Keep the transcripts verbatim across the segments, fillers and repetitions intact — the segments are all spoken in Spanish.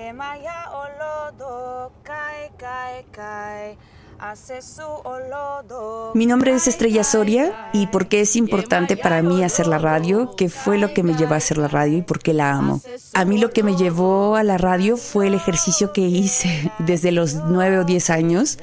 Mi nombre es Estrella Soria y por qué es importante para mí hacer la radio, qué fue lo que me llevó a hacer la radio y por qué la amo. A mí lo que me llevó a la radio fue el ejercicio que hice desde los nueve o diez años.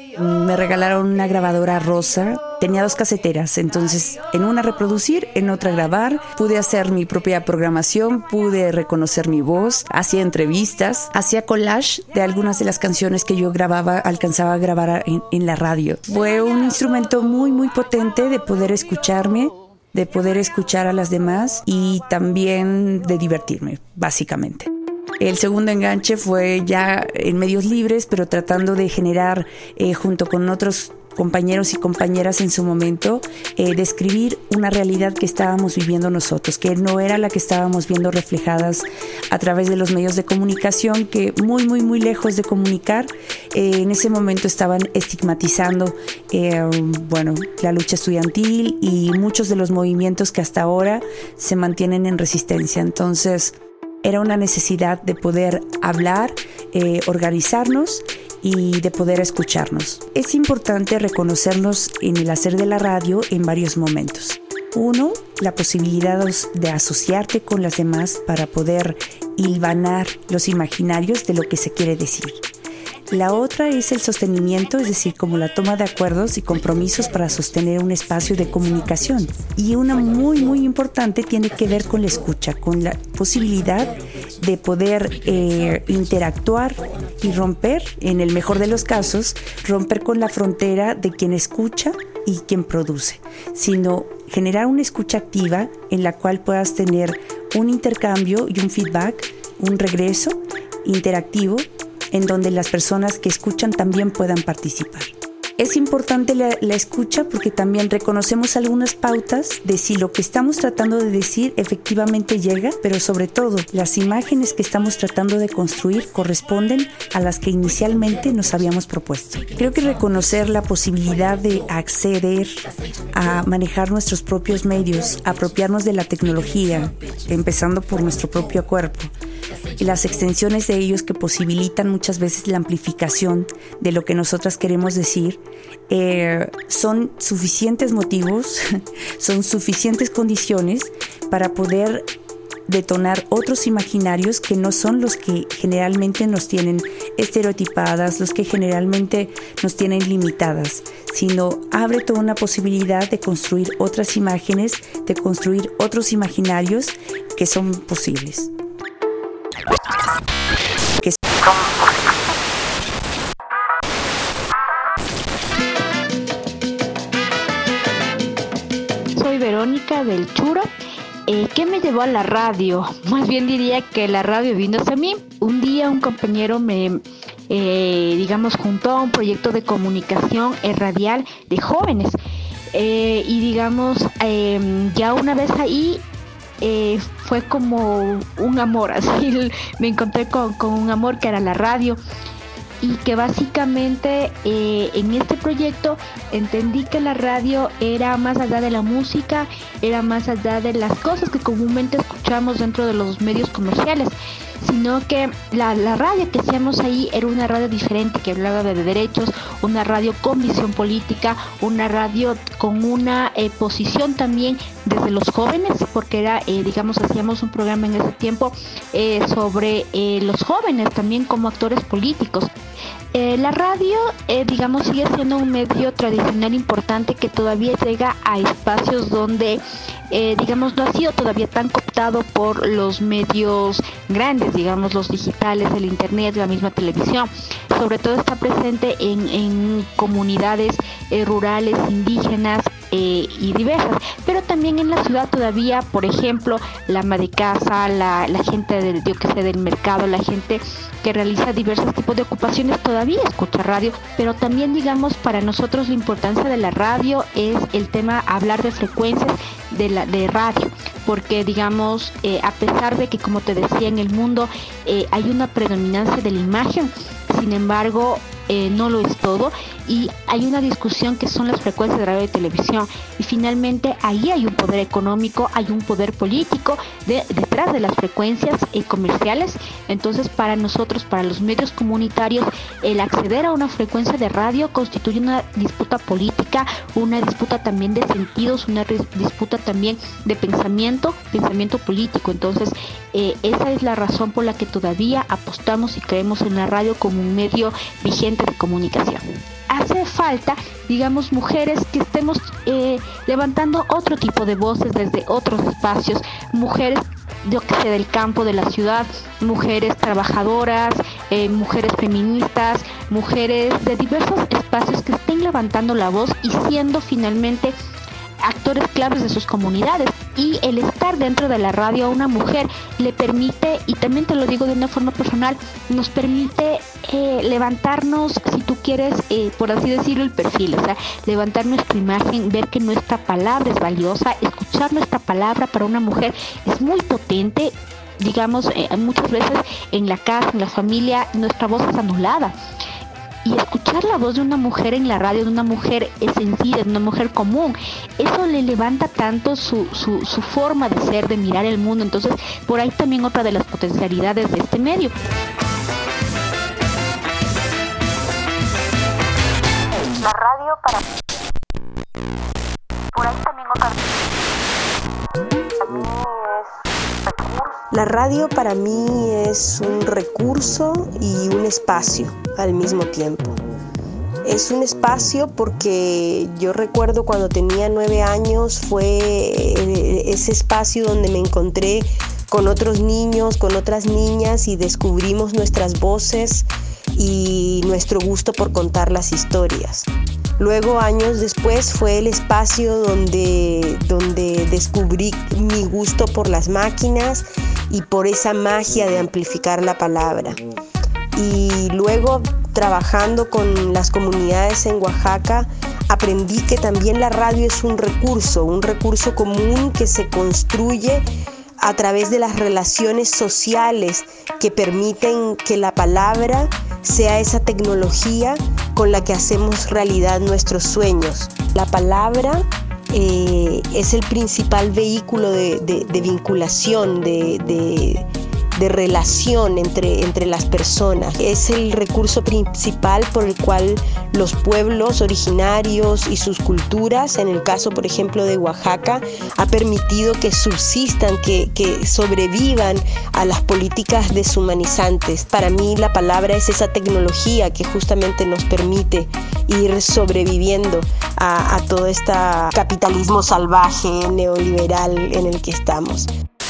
Me regalaron una grabadora rosa, tenía dos caseteras, entonces en una reproducir, en otra grabar. Pude hacer mi propia programación, pude reconocer mi voz, hacía entrevistas, hacía collage de algunas de las canciones que yo grababa, alcanzaba a grabar en, en la radio. Fue un instrumento muy muy potente de poder escucharme, de poder escuchar a las demás y también de divertirme, básicamente. El segundo enganche fue ya en medios libres, pero tratando de generar, eh, junto con otros compañeros y compañeras en su momento, eh, describir una realidad que estábamos viviendo nosotros, que no era la que estábamos viendo reflejadas a través de los medios de comunicación, que muy, muy, muy lejos de comunicar, eh, en ese momento estaban estigmatizando eh, bueno, la lucha estudiantil y muchos de los movimientos que hasta ahora se mantienen en resistencia. Entonces, era una necesidad de poder hablar, eh, organizarnos y de poder escucharnos. Es importante reconocernos en el hacer de la radio en varios momentos. Uno, la posibilidad de asociarte con las demás para poder hilvanar los imaginarios de lo que se quiere decir. La otra es el sostenimiento, es decir, como la toma de acuerdos y compromisos para sostener un espacio de comunicación. Y una muy, muy importante tiene que ver con la escucha, con la posibilidad de poder eh, interactuar y romper, en el mejor de los casos, romper con la frontera de quien escucha y quien produce, sino generar una escucha activa en la cual puedas tener un intercambio y un feedback, un regreso interactivo, en donde las personas que escuchan también puedan participar. Es importante la, la escucha porque también reconocemos algunas pautas de si lo que estamos tratando de decir efectivamente llega, pero sobre todo las imágenes que estamos tratando de construir corresponden a las que inicialmente nos habíamos propuesto. Creo que reconocer la posibilidad de acceder a manejar nuestros propios medios, apropiarnos de la tecnología, empezando por nuestro propio cuerpo, y las extensiones de ellos que posibilitan muchas veces la amplificación de lo que nosotras queremos decir, eh, son suficientes motivos, son suficientes condiciones para poder detonar otros imaginarios que no son los que generalmente nos tienen estereotipadas, los que generalmente nos tienen limitadas, sino abre toda una posibilidad de construir otras imágenes, de construir otros imaginarios que son posibles. Que son Soy Verónica del Churo. Eh, ¿Qué me llevó a la radio? Más bien diría que la radio vino hacia mí. Un día un compañero me, eh, digamos, juntó a un proyecto de comunicación eh, radial de jóvenes. Eh, y digamos, eh, ya una vez ahí, Eh, fue como un amor, así me encontré con, con un amor que era la radio, y que básicamente eh, en este proyecto entendí que la radio era más allá de la música, era más allá de las cosas que comúnmente escuchamos dentro de los medios comerciales, sino que la, la radio que hacíamos ahí era una radio diferente, que hablaba de derechos, una radio con visión política, una radio con una eh, posición también desde los jóvenes, porque era, eh, digamos, hacíamos un programa en ese tiempo eh, sobre eh, los jóvenes también como actores políticos. Eh, la radio, eh, digamos, sigue siendo un medio tradicional importante que todavía llega a espacios donde, eh, digamos, no ha sido todavía tan cooptado por los medios grandes, digamos, los digitales, el internet, la misma televisión. Sobre todo está presente en, en comunidades eh, rurales, indígenas, Eh, y diversas, pero también en la ciudad todavía, por ejemplo, la ama de casa, la, la gente del, yo que sé, del mercado, la gente que realiza diversos tipos de ocupaciones todavía escucha radio, pero también, digamos, para nosotros la importancia de la radio es el tema hablar de frecuencias de la de radio, porque digamos, eh, a pesar de que, como te decía, en el mundo eh, hay una predominancia de la imagen, sin embargo, eh, no lo es todo. y hay una discusión que son las frecuencias de radio y televisión, y finalmente ahí hay un poder económico, hay un poder político de, detrás de las frecuencias eh, comerciales. Entonces, para nosotros, para los medios comunitarios, el acceder a una frecuencia de radio constituye una disputa política, una disputa también de sentidos, una disputa también de pensamiento, pensamiento político. Entonces, eh, esa es la razón por la que todavía apostamos y creemos en la radio como un medio vigente de comunicación. Hace falta, digamos, mujeres que estemos eh, levantando otro tipo de voces desde otros espacios, mujeres, yo que sé, del campo, de la ciudad, mujeres trabajadoras, eh, mujeres feministas, mujeres de diversos espacios que estén levantando la voz y siendo finalmente actores claves de sus comunidades. Y el estar dentro de la radio a una mujer le permite, y también te lo digo de una forma personal, nos permite eh, levantarnos, si tú quieres, eh, por así decirlo, el perfil, o sea, levantar nuestra imagen, ver que nuestra palabra es valiosa, escuchar nuestra palabra para una mujer es muy potente. Digamos, eh, muchas veces en la casa, en la familia, nuestra voz es anulada. Y escuchar la voz de una mujer en la radio, de una mujer sencilla, de una mujer común, eso le levanta tanto su, su, su forma de ser, de mirar el mundo. Entonces, por ahí también otra de las potencialidades de este medio. La radio para... Por ahí también otra... También es... La radio para mí es un recurso y un espacio al mismo tiempo. Es un espacio porque yo recuerdo cuando tenía nueve años fue ese espacio donde me encontré con otros niños, con otras niñas y descubrimos nuestras voces y nuestro gusto por contar las historias. Luego, años después, fue el espacio donde, donde descubrí mi gusto por las máquinas y por esa magia de amplificar la palabra. Y luego, trabajando con las comunidades en Oaxaca, aprendí que también la radio es un recurso, un recurso común que se construye a través de las relaciones sociales que permiten que la palabra sea esa tecnología con la que hacemos realidad nuestros sueños. La palabra eh, es el principal vehículo de, de, de vinculación, de, de, de relación entre, entre las personas. Es el recurso principal por el cual los pueblos originarios y sus culturas, en el caso, por ejemplo, de Oaxaca, ha permitido que subsistan, que, que sobrevivan a las políticas deshumanizantes. Para mí, la palabra es esa tecnología que justamente nos permite ir sobreviviendo a, a todo este capitalismo salvaje, neoliberal en el que estamos.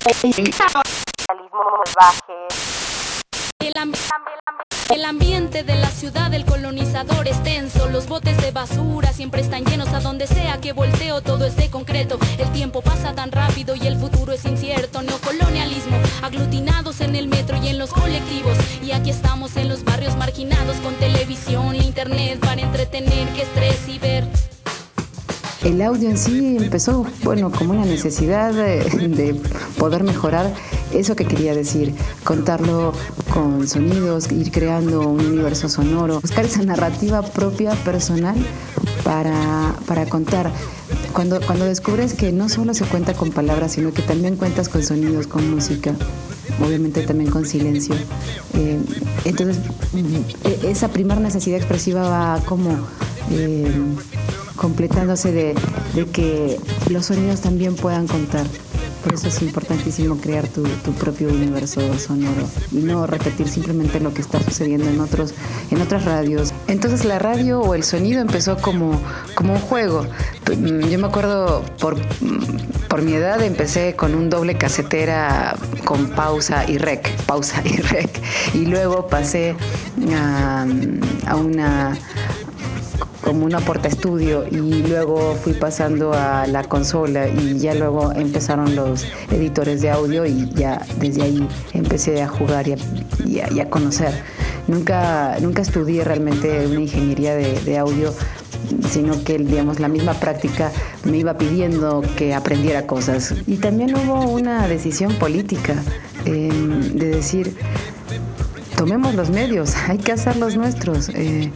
El, ambi- el ambiente de la ciudad del colonizador es tenso. Los botes de basura siempre están llenos. A donde sea que volteo todo es de concreto. El tiempo pasa tan rápido y el futuro es incierto. Neocolonialismo, aglutinados en el metro y en los colectivos. Y aquí estamos en los barrios marginados, con televisión e internet para entretener, qué estrés y ver. El audio en sí empezó, bueno, como una necesidad de, de poder mejorar eso que quería decir, contarlo con sonidos, ir creando un universo sonoro, buscar esa narrativa propia, personal, para, para contar. Cuando, cuando descubres que no solo se cuenta con palabras, sino que también cuentas con sonidos, con música, obviamente también con silencio. Eh, entonces, esa primera necesidad expresiva va como... Eh, completándose de, de que los sonidos también puedan contar. Por eso es importantísimo crear tu, tu propio universo sonoro y no repetir simplemente lo que está sucediendo en otros, en otras radios. Entonces la radio o el sonido empezó como, como un juego. Yo me acuerdo, por, por mi edad empecé con un doble casetera con pausa y rec, pausa y rec. Y luego pasé a, a una... como una portaestudio, y luego fui pasando a la consola y ya luego empezaron los editores de audio y ya desde ahí empecé a jugar y a, y a, y a conocer. Nunca, nunca estudié realmente una ingeniería de, de audio, sino que, digamos, la misma práctica me iba pidiendo que aprendiera cosas. Y también hubo una decisión política eh, de decir, tomemos los medios, hay que hacerlos nuestros. Eh,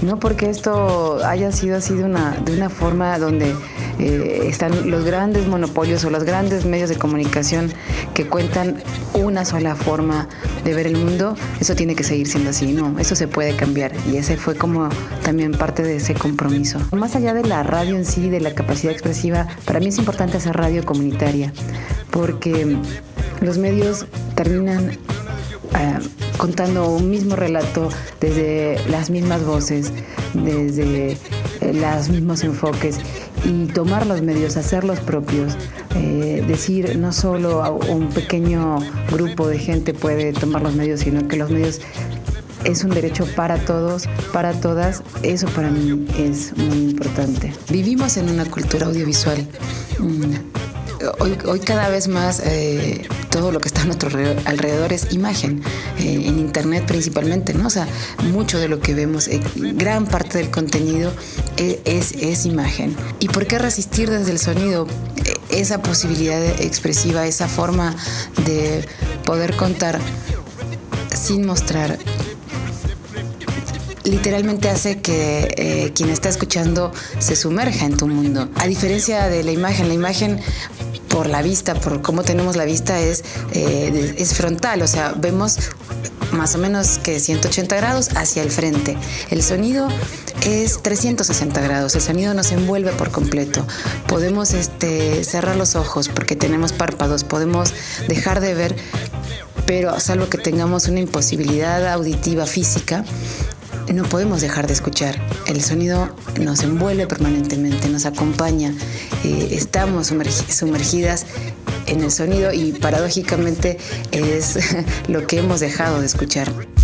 No porque esto haya sido así de una, de una forma donde eh, están los grandes monopolios o los grandes medios de comunicación que cuentan una sola forma de ver el mundo, eso tiene que seguir siendo así, no, eso se puede cambiar y ese fue como también parte de ese compromiso. Más allá de la radio en sí, de la capacidad expresiva, para mí es importante hacer radio comunitaria porque los medios terminan Uh, contando un mismo relato desde las mismas voces, desde eh, los mismos enfoques y tomar los medios, hacerlos propios, eh, decir no solo a un pequeño grupo de gente puede tomar los medios, sino que los medios es un derecho para todos, para todas, eso para mí es muy importante. Vivimos en una cultura audiovisual. Mm. Hoy, hoy cada vez más eh, todo lo que está a nuestro alrededor es imagen, eh, en internet principalmente, ¿no? O sea, mucho de lo que vemos, eh, gran parte del contenido es, es, es imagen. ¿Y por qué resistir desde el sonido eh, esa posibilidad expresiva, esa forma de poder contar sin mostrar? Literalmente hace que eh, quien está escuchando se sumerja en tu mundo. A diferencia de la imagen, la imagen por la vista, por cómo tenemos la vista, es, eh, es frontal, o sea, vemos más o menos que ciento ochenta grados hacia el frente. El sonido es trescientos sesenta grados, el sonido nos envuelve por completo. Podemos este, cerrar los ojos porque tenemos párpados, podemos dejar de ver, pero salvo que tengamos una imposibilidad auditiva física, no podemos dejar de escuchar. El sonido nos envuelve permanentemente, nos acompaña, eh, estamos sumergi- sumergidas en el sonido y paradójicamente es lo que hemos dejado de escuchar.